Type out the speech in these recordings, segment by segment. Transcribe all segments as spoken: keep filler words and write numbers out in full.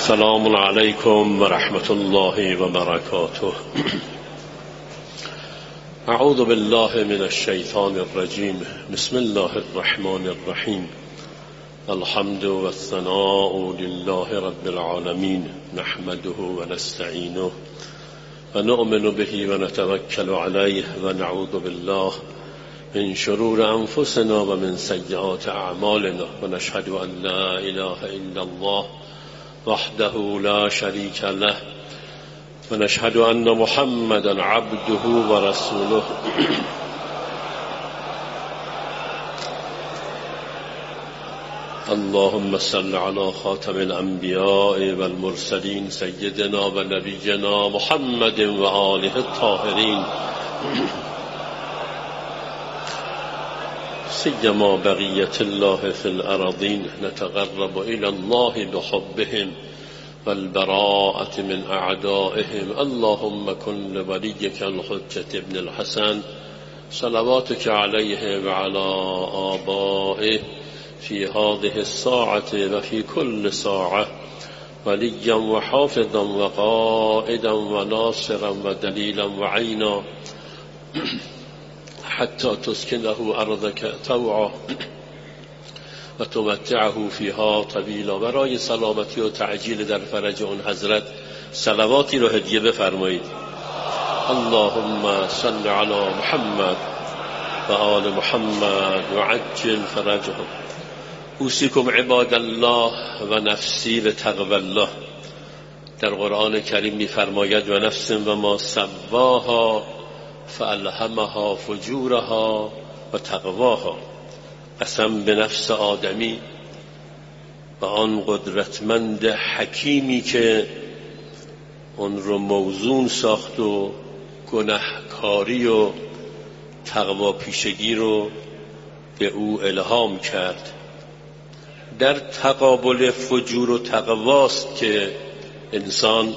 السلام علیکم و رحمت الله و برکاته. اعوذ بالله من الشیطان الرجیم. بسم الله الرحمن الرحیم. الحمد و الثناء لله رب العالمین، نحمده و نستعینه و نؤمن به و نتوکل علیه و نعوذ بالله من شرور انفسنا و من سیئات اعمالنا و نشهد ان لا اله الا الله وحده لا شریک له و نشهد ان محمدا عبده و رسوله. اللهم صل على خاتم الانبیاء والمرسلین سیدنا و نبینا محمد و آله الطاهرین، سیما بقیت الله فی الارضین. نتقرب الی الله بحبهم والبراءة من اعدائهم. اللهم کن لولیک الحجة ابن الحسن صلواتك علیه و علی آبائه فی هذه الساعة و فی کل ساعة ولیا و حافظا و قائدا و ناصرا و دلیلا و عینا حتی تسکنه ارضک طوعا و تمتعه فیها طویلا. برای سلامتی و تعجیل در فرج اون حضرت صلواتی رو هدیه بفرمایید. اللهم صل علی محمد و آل محمد و عجل فرجهم. اوصیکم عباد الله و نفسی به تقوی الله. در قرآن کریم می‌فرماید و نفس و ما سواها فالهمها فجورها و تقواها. قسم به نفس آدمی و آن قدرتمند حکیمی که اون رو موزون ساخت و گناهکاری و تقوا پیشگی رو به او الهام کرد. در تقابل فجور و تقواست که انسان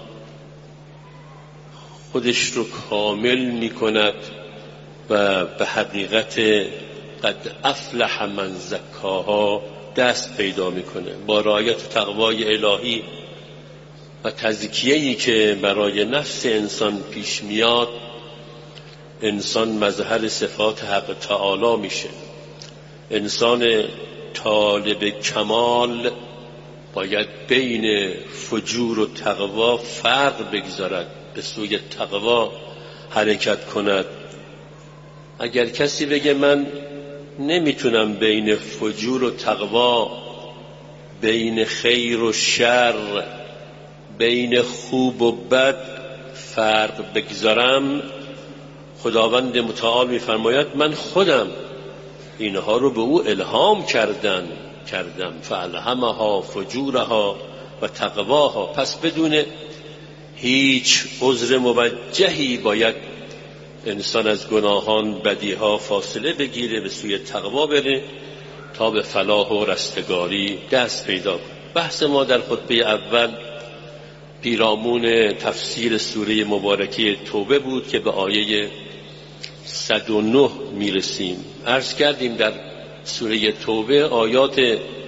خودش رو کامل می کند و به حقیقت قد افلح من زکاها دست پیدا می کنه. با رعایت تقوای الهی و تزکیه‌ای که برای نفس انسان پیش میاد، انسان مظهر صفات حق تعالی میشه. انسان طالب کمال باید بین فجور و تقوا فرق بگذارد، به سوی تقوا حرکت کند. اگر کسی بگه من نمیتونم بین فجور و تقوا، بین خیر و شر، بین خوب و بد فرق بگذارم، خداوند متعال میفرماید من خودم اینها رو به او الهام کردن کردم فالهمها فجورها و تقواها. پس بدون هیچ عذر موجهی باید انسان از گناهان بدیها فاصله بگیره، به سوی تقوا بره تا به فلاح و رستگاری دست پیدا کنه. بحث ما در خطبه اول پیرامون تفسیر سوره مبارکه توبه بود که به آیه صد و نه میرسیم. عرض کردیم در سوره توبه آیات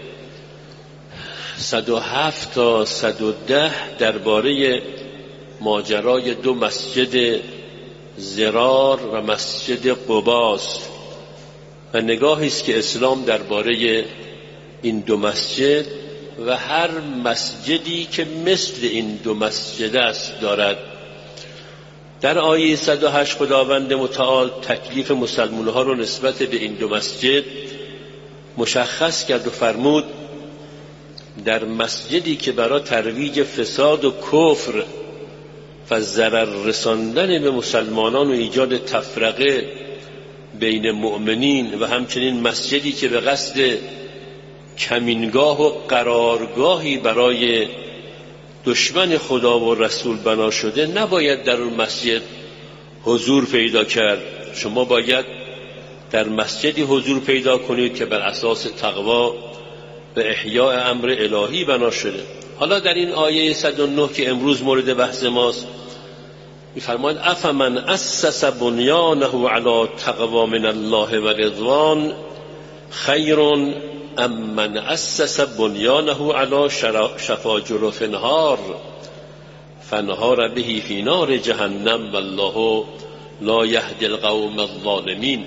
صد و هفت تا صد و ده درباره ماجرای دو مسجد زرار و مسجد قباست و نگاهی است که اسلام درباره این دو مسجد و هر مسجدی که مثل این دو مسجد است دارد. در آیه صد و هشت خداوند متعال تکلیف مسلمان ها رو نسبت به این دو مسجد مشخص کرد و فرمود در مسجدی که برای ترویج فساد و کفر و ضرر رساندن به مسلمانان و ایجاد تفرقه بین مؤمنین و همچنین مسجدی که به قصد کمینگاه و قرارگاهی برای دشمن خدا و رسول بنا شده، نباید در اون مسجد حضور پیدا کرد. شما باید در مسجدی حضور پیدا کنید که بر اساس تقوا و احیاء امر الهی بنا شده. حالا در این آیه صد و نه که امروز مورد بحث ماست می‌فرماید افمن اسس بنیانه علی تقوا من الله و رضوان خیر امن اسس بنیانه علی شفا جرف نهار فانهار به فی نار جهنم والله لا یهدی القوم الظالمین.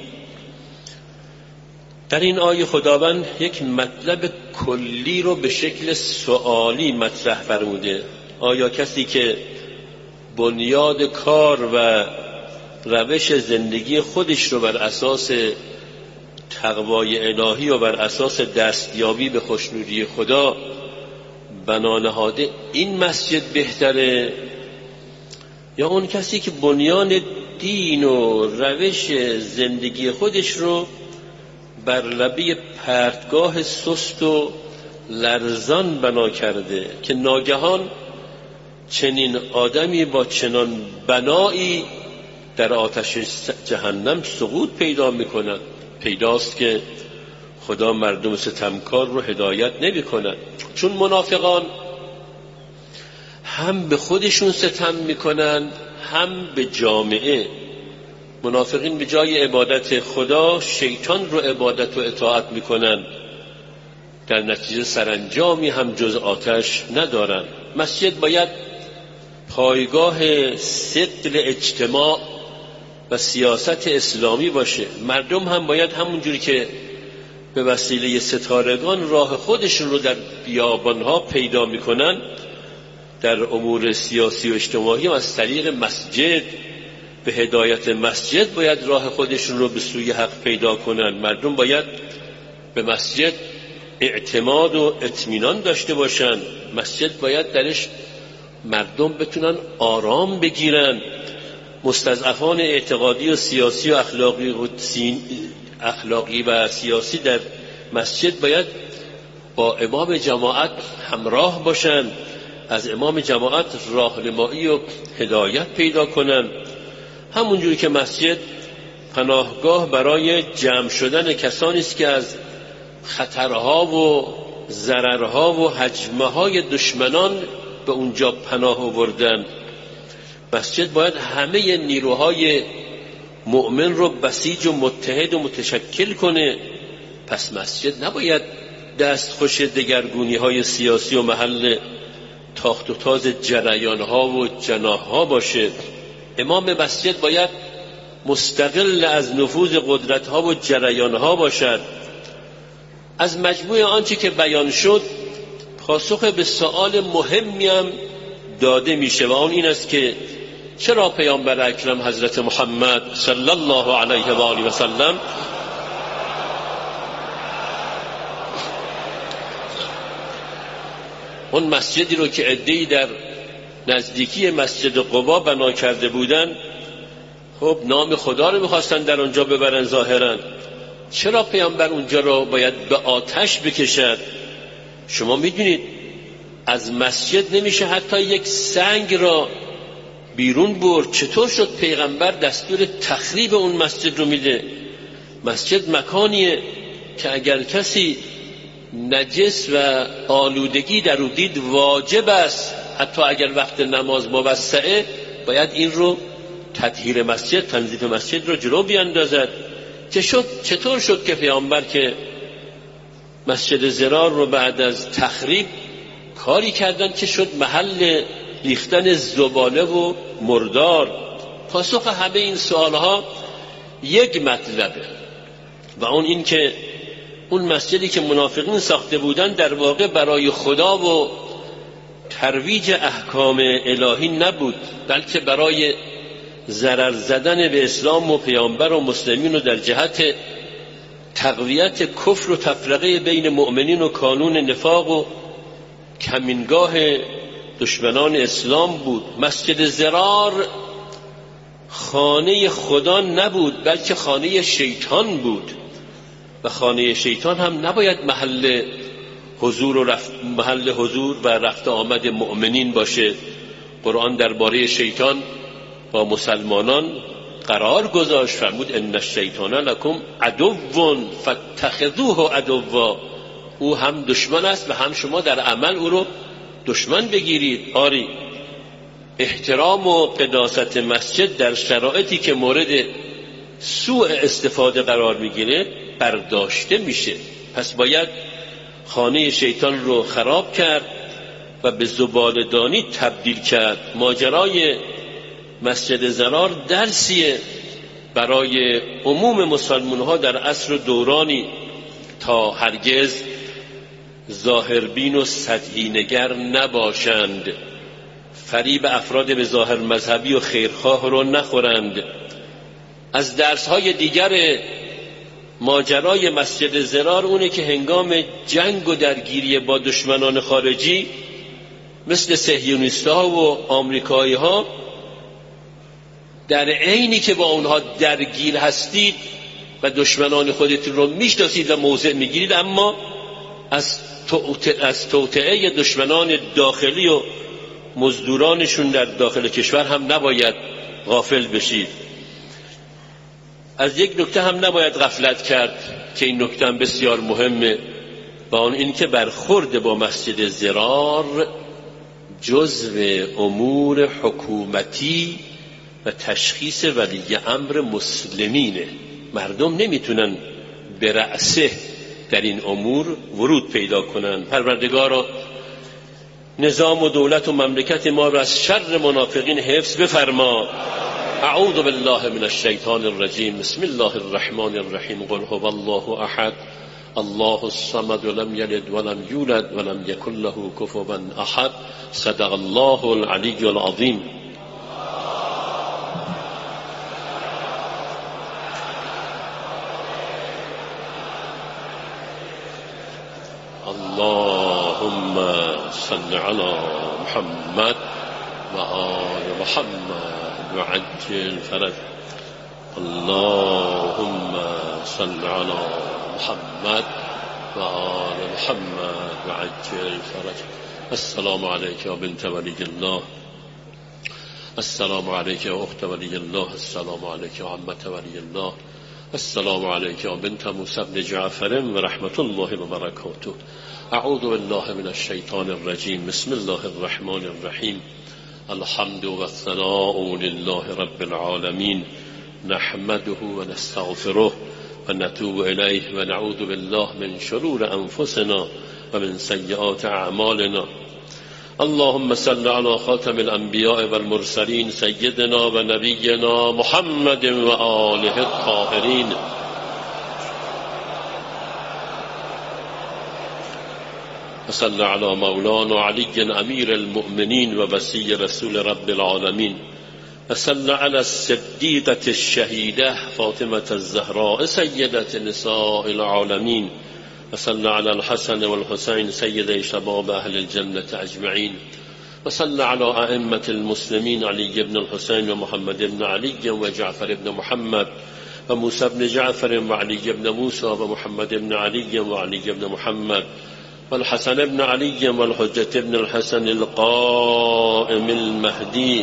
در این آیه خداوند یک مطلب کلی رو به شکل سوالی مطرح فرموده. آیا کسی که بنیاد کار و روش زندگی خودش رو بر اساس تقوای الهی و بر اساس دستیابی به خوشنودی خدا بنا نهاده، این مسجد بهتره، یا اون کسی که بنیان دین و روش زندگی خودش رو بر لبه پرتگاه سست و لرزان بنا کرده که ناگهان چنین آدمی با چنان بنایی در آتش جهنم سقوط پیدا میکنند. پیداست که خدا مردم ستمکار رو هدایت نمی کند، چون منافقان هم به خودشون ستم میکنن هم به جامعه. منافقین به جای عبادت خدا شیطان رو عبادت و اطاعت میکنن، در نتیجه سرانجامی هم جز آتش ندارن. مسجد باید پایگاه ثقل اجتماع و سیاست اسلامی باشه. مردم هم باید همونجوری که به وسیله ستارگان راه خودشون رو در بیابانها پیدا میکنن، در امور سیاسی و اجتماعی هم از طریق مسجد به هدایت مسجد باید راه خودشون رو به سوی حق پیدا کنن. مردم باید به مسجد اعتماد و اطمینان داشته باشن. مسجد باید درش مردم بتونن آرام بگیرن. مستضعفان اعتقادی و سیاسی و اخلاقی و, اخلاقی و سیاسی در مسجد باید با امام جماعت همراه باشن، از امام جماعت راهنمایی و هدایت پیدا کنن. همونجوری که مسجد پناهگاه برای جمع شدن کسانی است که از خطرها و ضررها و هجمه‌های دشمنان به اونجا پناه آوردن. مسجد باید همه نیروهای مؤمن رو بسیج و متحد و متشکل کنه. پس مسجد نباید دستخوش دگرگونی‌های سیاسی و محل تاخت و تاز جریان‌ها و جناح‌ها باشه. امام مسجد باید مستقل از نفوذ قدرت‌ها و جریان‌ها باشد. از مجموع آنچه که بیان شد پاسخ به سؤال مهمی هم داده میشه و اون این است که چرا پیامبر اکرم حضرت محمد صلی الله علیه و آله و سلم اون مسجدی رو که عده‌ای در نزدیکی مسجد قبا بنا کرده بودن، خب نام خدا رو میخواستن در اونجا ببرن ظاهرا، چرا پیامبر اونجا رو باید به آتش بکشد؟ شما میدونید از مسجد نمیشه حتی یک سنگ را بیرون برد. چطور شد پیغمبر دستور تخریب اون مسجد رو میده؟ مسجد مکانیه که اگر کسی نجس و آلودگی در او دید واجب است، حتی اگر وقت نماز موسعه، باید این رو تطهیر مسجد، تنظیف مسجد رو جلو بیاندازد. چه شد؟ چطور شد که پیامبر که مسجد ضرار رو بعد از تخریب کاری کردن که شد محل ریختن زباله و مردار؟ پاسخ همه این سوالها یک مطلبه و اون این که اون مسجدی که منافقین ساخته بودن در واقع برای خدا و ترویج احکام الهی نبود، بلکه برای ضرر زدن به اسلام و پیامبر و مسلمین و در جهت تقویت کفر و تفرقه بین مؤمنین و کانون نفاق و کمینگاه دشمنان اسلام بود. مسجد ضرار خانه خدا نبود بلکه خانه شیطان بود و خانه شیطان هم نباید محل حضور و رفت محل حضور و رفت آمد مؤمنین باشه. قرآن درباره شیطان با مسلمانان قرار گذاشت، فرمود ان الشیطان لکم عدو فاتخذوه عدوا، او هم دشمن است و هم شما در عمل او رو دشمن بگیرید. آری، احترام و قداست مسجد در شرایطی که مورد سوء استفاده قرار میگیره برداشته میشه. پس باید خانه شیطان رو خراب کرد و به زباله‌دانی تبدیل کرد. ماجرای مسجد ضرار درسیه برای عموم مسلمان ها در عصر و دورانی تا هرگز ظاهربین و سطحی نگر نباشند، فریب افراد به ظاهر مذهبی و خیرخواه رو نخورند. از درس‌های دیگر ماجرای مسجد ضرار اونه که هنگام جنگ و درگیری با دشمنان خارجی مثل صهیونیست‌ها و آمریکایی‌ها، در عینی که با اونها درگیر هستید و دشمنان خودتون رو میشناسید و موضع میگیرید، اما از از توطئه دشمنان داخلی و مزدورانشون در داخل کشور هم نباید غافل بشید. از یک نکته هم نباید غفلت کرد که این نکته هم بسیار مهمه، و آن این که برخورد با مسجد ضرار جزو امور حکومتی و تشخیص ولی امر مسلمینه. مردم نمیتونن به رأسه در این امور ورود پیدا کنن. پروردگارا نظام و دولت و مملکت ما را از شر منافقین حفظ بفرما. اعوذ بالله من الشیطان الرجیم. بسم الله الرحمن الرحیم. قل هو الله احد الله الصمد لم یلد ولم یولد ولم یکن له کفوا احد. صدق الله العلی العظیم. اللهم صل على محمد و آل محمد وعجل فرج. اللهم صل على محمد و آل محمد وعجل فرج. السلام عليك يا بنت ولي الله، السلام عليك يا أخت ولي الله، السلام عليك يا عمة ولي الله، السلام عليك يا بنت موسى بن جعفر ورحمة الله وبركاته. اعوذ بالله من الشيطان الرجيم. بسم الله الرحمن الرحيم. الحمد والثناء لله رب العالمين، نحمده ونستغفره ونتوب إليه ونعوذ بالله من شرور أنفسنا ومن سيئات أعمالنا. اللهم صل على خاتم الأنبياء والمرسلين سيدنا ونبينا محمد وآله الطاهرين. وصل على مولانا علي أمير المؤمنين ووصي رسول رب العالمين. وصل على الصديقة الشهيدة فاطمة الزهراء سيدة نساء العالمين. وصل على الحسن والحسين سيدي شباب أهل الجنة أجمعين. وصل على أئمة المسلمين علي بن الحسين ومحمد بن علي وجعفر بن محمد وموسى بن جعفر وعلي بن موسى ومحمد بن علي وعلي بن محمد والحسن بن علي والحجة بن الحسن القائم المهدي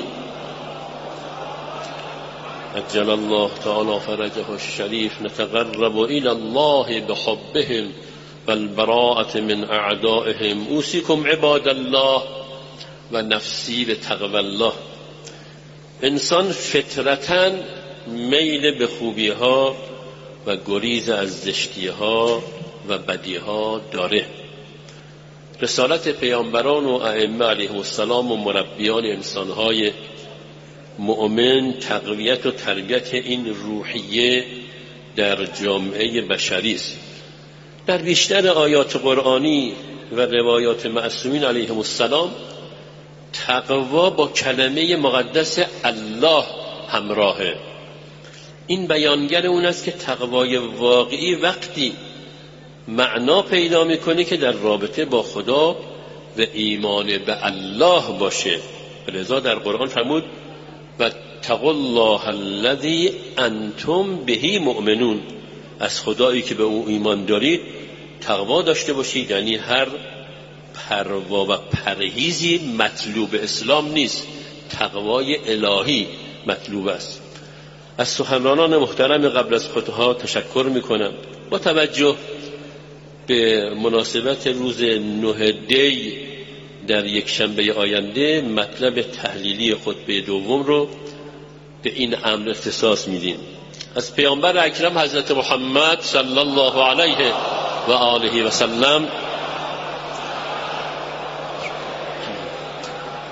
عجل الله تعالى فرجه الشريف. نتقرب إلى الله بحبهم والبراءة من أعدائهم. أوصيكم عباد الله و نفسی به تقوی الله. انسان فطرتاً میل به خوبی ها و گریز از زشتی ها و بدی ها داره. رسالت پیامبران و ائمه علیهم السلام و مربیان انسان های مؤمن تقویت و تربیت این روحیه در جامعه بشری است. در بیشتر آیات قرآنی و روایات معصومین علیهم السلام تقوا با کلمه مقدس الله همراهه. این بیانگر اون است که تقوای واقعی وقتی معنا پیدا میکنه که در رابطه با خدا و ایمان به الله باشه. لذا در قرآن فرمود و اتقوا الله الذی انتم بهی مؤمنون. از خدایی که به او ایمان دارید تقوا داشته باشید. یعنی هر پروا و پرهیزی مطلوب اسلام نیست، تقوای الهی مطلوب است. از سخنرانان محترم قبل از خودها تشکر میکنم. با توجه به مناسبت روز نه دی در یک شنبه آینده مطلب تحلیلی خطبه دوم رو به این امر اختصاص میدیم. از پیامبر اکرم حضرت محمد صلی الله علیه و آله و سلم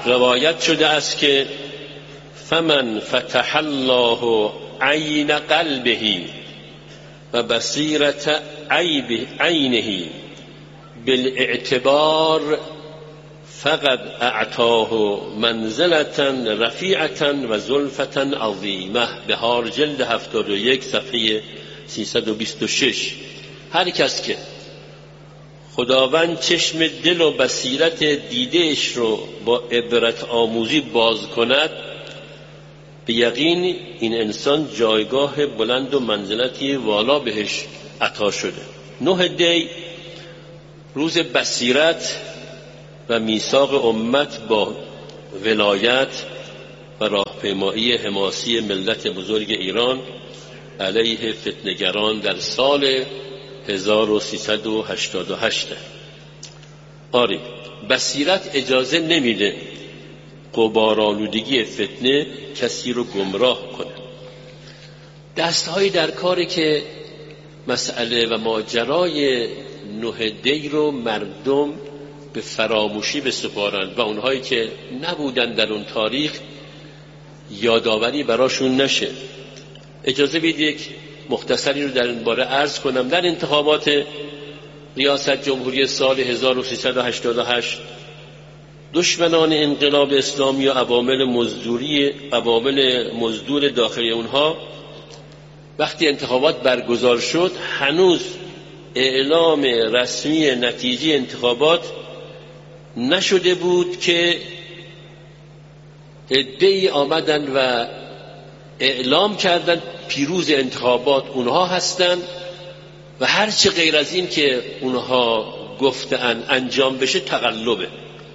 روایت شده است که فمن فتح الله عین قلبه و بصیرت عینه بالاعتبار فقد اعطاه منزلة رفیعة و زلفة عظیمه. بهار جلد هفتاد و یک صفحه سیصد و بیست و شش. هر کس که خداوند چشم دل و بصیرت دیدهش رو با عبرت آموزی باز کند، به یقین این انسان جایگاه بلند و منزلتی والا بهش عطا شده. نه دی روز بصیرت و میثاق امت با ولایت و راهپیمایی حماسی ملت بزرگ ایران علیه فتنه‌گران در سال هزار و سیصد و هشتاد و هشت. آری بصیرت اجازه نمیده غبارآلودگی فتنه کسی رو گمراه کنه. دستهایی در کاری که مسئله و ماجرای نه دی رو مردم به فراموشی بسپارند و اونهایی که نبودن در اون تاریخ یادآوری براشون نشه. اجازه بدید یک مختصری رو در این باره عرض کنم. در انتخابات ریاست جمهوری سال هزار و سیصد و هشتاد و هشت دشمنان انقلاب اسلامی و عوامل مزدوری عوامل مزدور داخلی اونها وقتی انتخابات برگزار شد هنوز اعلام رسمی نتیجه انتخابات نشده بود که عده‌ای آمدن و اعلام کردن پیروز انتخابات اونها هستند و هر چه غیر از این که اونها گفتن انجام بشه تقلبه.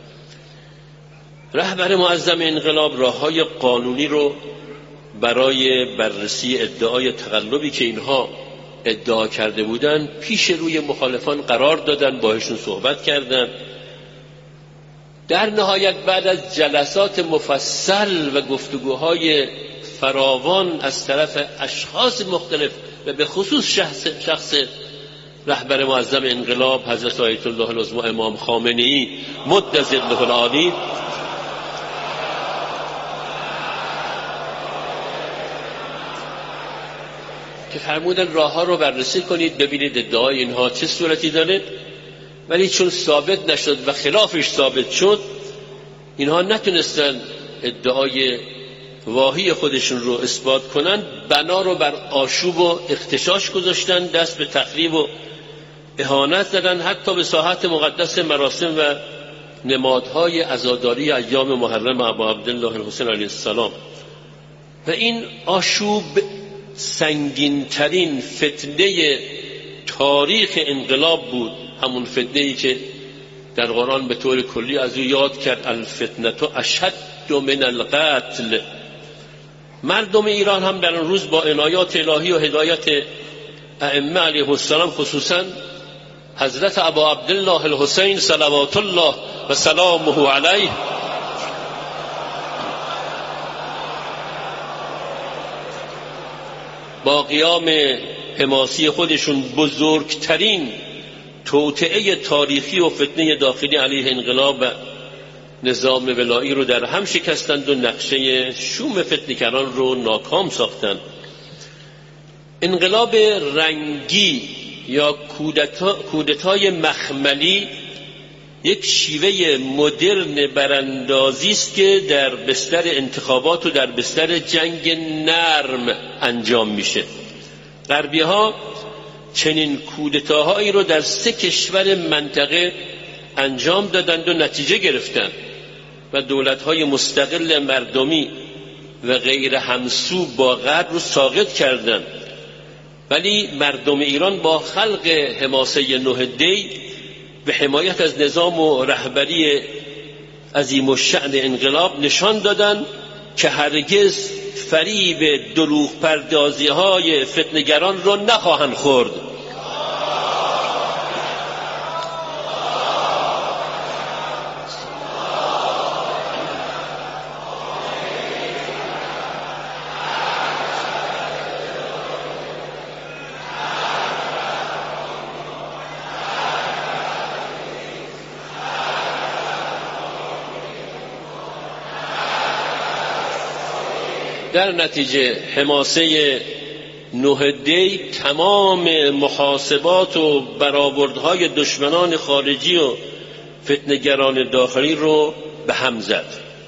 رهبر معظم انقلاب راههای قانونی رو برای بررسی ادعای تقلبی که اینها ادعا کرده بودن پیش روی مخالفان قرار دادن، باهاشون صحبت کردن. در نهایت بعد از جلسات مفصل و گفتگوهای فراوان از طرف اشخاص مختلف و به خصوص شخص, شخص رهبر معظم انقلاب حضرت آیت الله العظمی امام خامنه‌ای مد ظله العالی، که فرمودن راه ها رو بررسی کنید ببینید ادعای اینها چه صورتی داره، ولی چون ثابت نشد و خلافش ثابت شد اینها نتونستن ادعای واهی خودشون رو اثبات کنن، بنا رو بر آشوب و اختشاش گذاشتن، دست به تخریب و اهانت زدن، حتی به ساحت مقدس مراسم و نمادهای عزاداری ایام محرم ابا عبدالله الحسین علیه السلام. و این آشوب سنگین‌ترین فتنه تاریخ انقلاب بود، همون فتنه‌ای که در قرآن به طور کلی از او یاد کرد الفتنه اشد من القتل. مردم ایران هم در اون روز با عنایات الهی و هدایت ائمه علیهم السلام، خصوصا حضرت ابا عبدالله الحسین صلوات الله و سلامه علیه، با قیام حماسی خودشون بزرگترین توطئه تاریخی و فتنه داخلی علیه انقلاب و نظام ولایی رو در هم شکستند و نقشه شوم فتنه‌گران رو ناکام ساختند. انقلاب رنگی یا کودتا، کودتای مخملی یک شیوه مدرن براندازی است که در بستر انتخابات و در بستر جنگ نرم انجام میشه. غربی‌ها چنین کودتاهایی رو در سه کشور منطقه انجام دادند و نتیجه گرفتند و دولت‌های مستقل مردمی و غیر همسو با غرب رو ساقط کردند. ولی مردم ایران با خلق حماسه نه دی به حمایت از نظام و رهبری عظیم الشأن انقلاب نشان دادند که هرگز فریب دروغ پردازی های فتنه‌گران را نخواهند خورد. در نتیجه حماسه نه دی تمام محاسبات و برآوردهای دشمنان خارجی و فتنه‌گران داخلی رو به هم زد.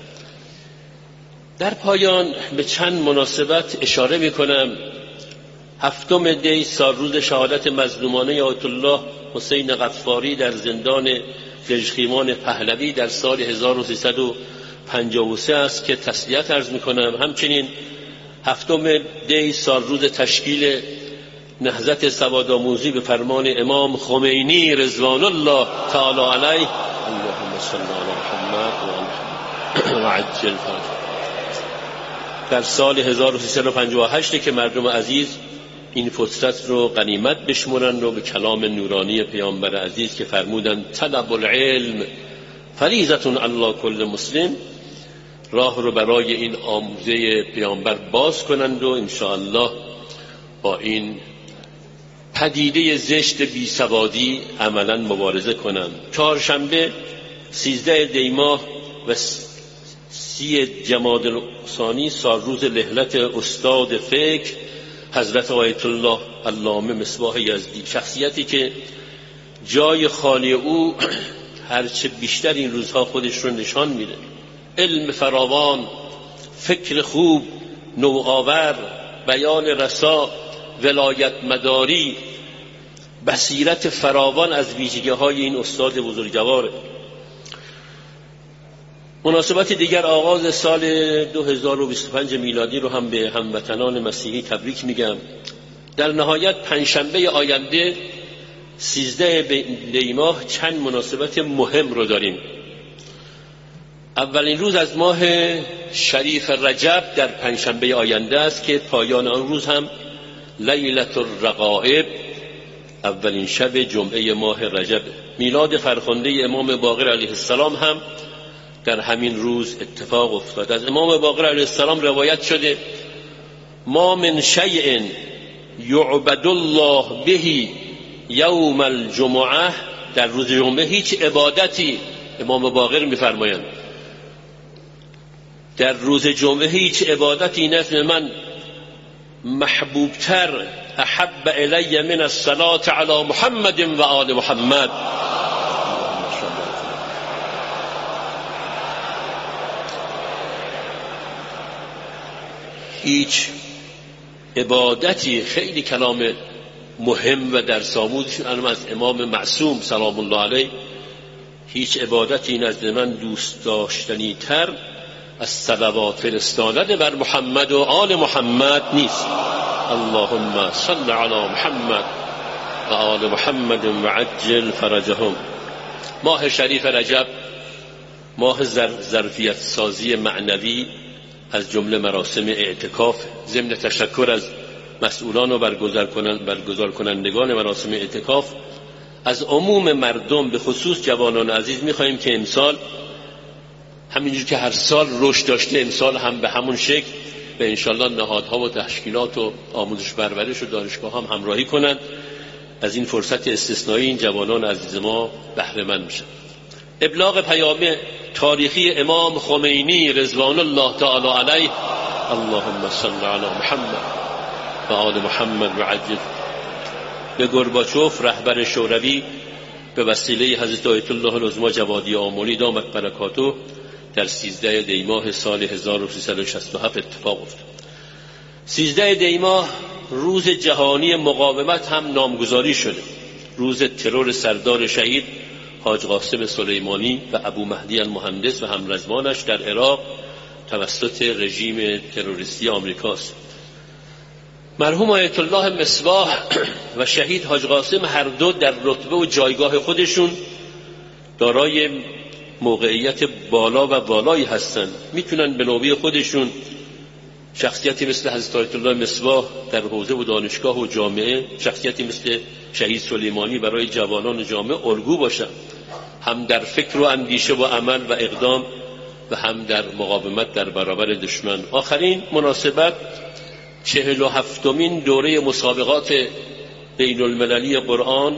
در پایان به چند مناسبت اشاره می‌کنم. هفتم دی سالروز شهادت مظلومانه آیت الله حسین غفاری در زندان گژخیمان پهلوی در سال هزار و سیصد و پنجاه و سه است که تسلیت عرض می‌کنم. همچنین هفتم دی سالروز تشکیل نهضت سوادآموزی به فرمان امام خمینی رضوان الله تعالی علیه. اللهم صل علی محمد و عجل فرجه. در سال هزار و سیصد و پنجاه و هشت که مردم عزیز این فرصت رو غنیمت بشمرند و به کلام نورانی پیامبر عزیز که فرمودند طلب العلم فریضة علی کل مسلم، راه رو برای این آموزه پیامبر باز کنند و انشاءالله با این پدیده زشت بی سوادی عملا مبارزه کنند. چهارشنبه سیزده دی ماه و سی جمادی الثانی سالروز لهلت استاد فکر حضرت آیت الله علامه مصباح یزدی، شخصیتی که جای خالی او هرچه بیشتر این روزها خودش رو نشان میده. علم فراوان، فکر خوب، نوآور، بیان رسا، ولایت مداری، بصیرت فراوان از ویژگی‌های این استاد بزرگواره. مناسبت دیگر آغاز سال دو هزار و بیست و پنج میلادی رو هم به هموطنان مسیحی تبریک میگم. در نهایت پنجشنبه آینده سیزده دی ماه چند مناسبت مهم رو داریم. اولین روز از ماه شریف رجب در پنجشنبه آینده است که پایان آن روز هم لیلة الرغائب، اولین شب جمعه ماه رجب. میلاد فرخنده امام باقر علیه السلام هم در همین روز اتفاق افتاد. از امام باقر علیه السلام روایت شده ما من شیء یعبد الله به یوم الجمعه، در روز جمعه هیچ عبادتی، امام باقر میفرمایند در روز جمعه هیچ عبادتی نزد من محبوبتر احب الی من الصلاة علی محمد و آل محمد. هیچ عبادتی، خیلی کلام مهم و درس آموزش از امام معصوم سلام الله علیه، هیچ عبادتی نزد من دوست داشتنی تر از صلوات فرستادن بر محمد و آل محمد نیست. اللهم صل علی محمد و آل محمد و عجل فرجهم. ماه شریف رجب ماه ظرفیت سازی معنوی از جمله مراسم اعتکاف. ضمن تشکر از مسئولان و برگزار کنند برگزار کنندگان مراسم اعتکاف، از عموم مردم به خصوص جوانان عزیز می‌خواهیم که امسال همینجور که هر سال رشد داشته امسال هم به همون شکل به انشالله نهادها و تشکیلات و آموزش پرورش و دانشگاه هم همراهی کنند. از این فرصت استثنایی این جوانان عزیز ما بهره مند بشن. ابلاغ پیام تاریخی امام خمینی رضوان الله تعالی علیه. اللهم صل علی محمد و آل محمد و عجل. به گورباچوف رهبر شوروی به وسیله حضرت آیت الله العظما جوادی آملی دامت برکاته در سیزده دی ماه سال هزار و سیصد و شصت و هفت اتفاق افتاد. سیزده دی ماه روز جهانی مقاومت هم نامگذاری شده. روز ترور سردار شهید حاج قاسم سلیمانی و ابو مهدی المهندس و همرزمانش در عراق توسط رژیم تروریستی آمریکاست. مرحوم آیت الله مصباح و شهید حاج قاسم هر دو در رتبه و جایگاه خودشون دارای موقعیت بالا و والایی هستند. میتونن به نوبه خودشون شخصیتی مثل حضرت آیت الله مصباح در حوزه و دانشگاه و جامعه، شخصیتی مثل شهید سلیمانی برای جوانان جامعه الگو باشن، هم در فکر و اندیشه و عمل و اقدام و هم در مقاومت در برابر دشمن. آخرین مناسبت چهل و هفتمین دوره مسابقات بین المللی قرآن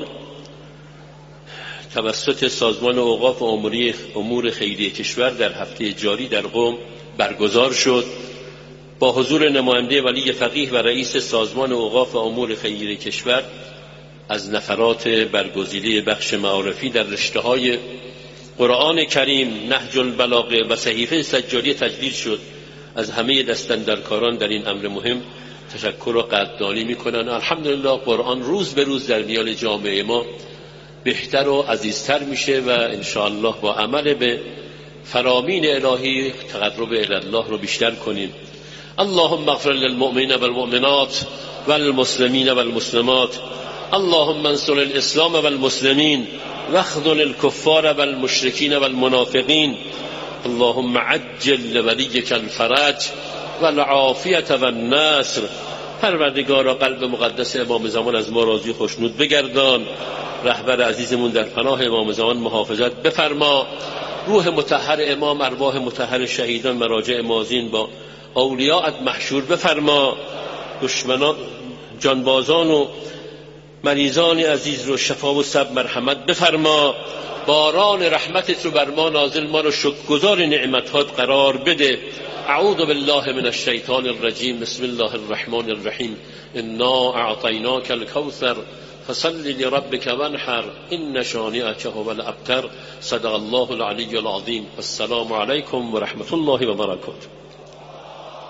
توسط سازمان اوقاف و امور خیریه کشور در هفته جاری در قم برگزار شد. با حضور نماینده ولی فقیه و رئیس سازمان اوقاف و امور خیریه کشور از نفرات برگزیده بخش معارفی در رشته‌های قرآن کریم، نهج البلاغه و صحیفه سجادی تجدید شد. از همه دستاندرکاران در این امر مهم تشکر و قدردانی میکنن. الحمدلله قرآن روز به روز در میان جامعه ما بهتر و عزیزتر میشه و انشاءالله با عمل به فرامین الهی تقرب الی الله رو بیشتر کنیم. اللهم اغفر للمؤمنین والمؤمنات والمسلمین والمسلمات. اللهم انصر الاسلام والمسلمین واخذل الكفار والمشركين والمنافقين. اللهم عجل لوليك الفرج والعافیة والنصر. پروردگارا قلب مقدس امام زمان از ما راضی خوشنود بگردان. رهبر عزیزمون در پناه امام زمان محافظت بفرما. روح مطهر امام، ارواح مطهر شهیدان، مراجع مازین با اولیاءت محشور بفرما. دشمنان، جانبازان و مریضان عزیز رو شفا و صبر مرحمت بفرما. باران رحمتت رو بر ما نازل، ما رو شکرگزار نعمتات قرار بده. اعوذ بالله من الشیطان الرجیم. بسم الله الرحمن الرحیم. انا اعطیناک الکوثر فصل لربک وانحر ان شانئک هو الابتر. صدق الله العلی العظیم. السلام علیکم و رحمت الله و برکاته.